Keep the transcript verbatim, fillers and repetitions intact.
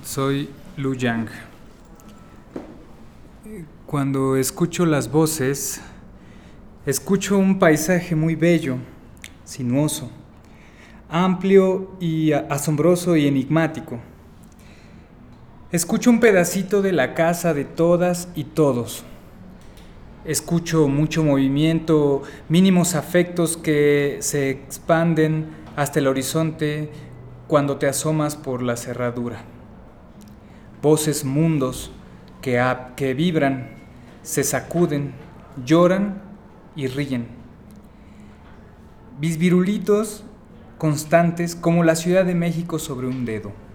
Soy Lu Yang. Cuando escucho las voces, escucho un paisaje muy bello, sinuoso, amplio y asombroso y enigmático. Escucho un pedacito de la casa de todas y todos. Escucho mucho movimiento, mínimos afectos que se expanden hasta el horizonte cuando te asomas por la cerradura. Voces mundos que, que vibran, se sacuden, lloran y ríen. Bisbirulitos constantes como la Ciudad de México sobre un dedo.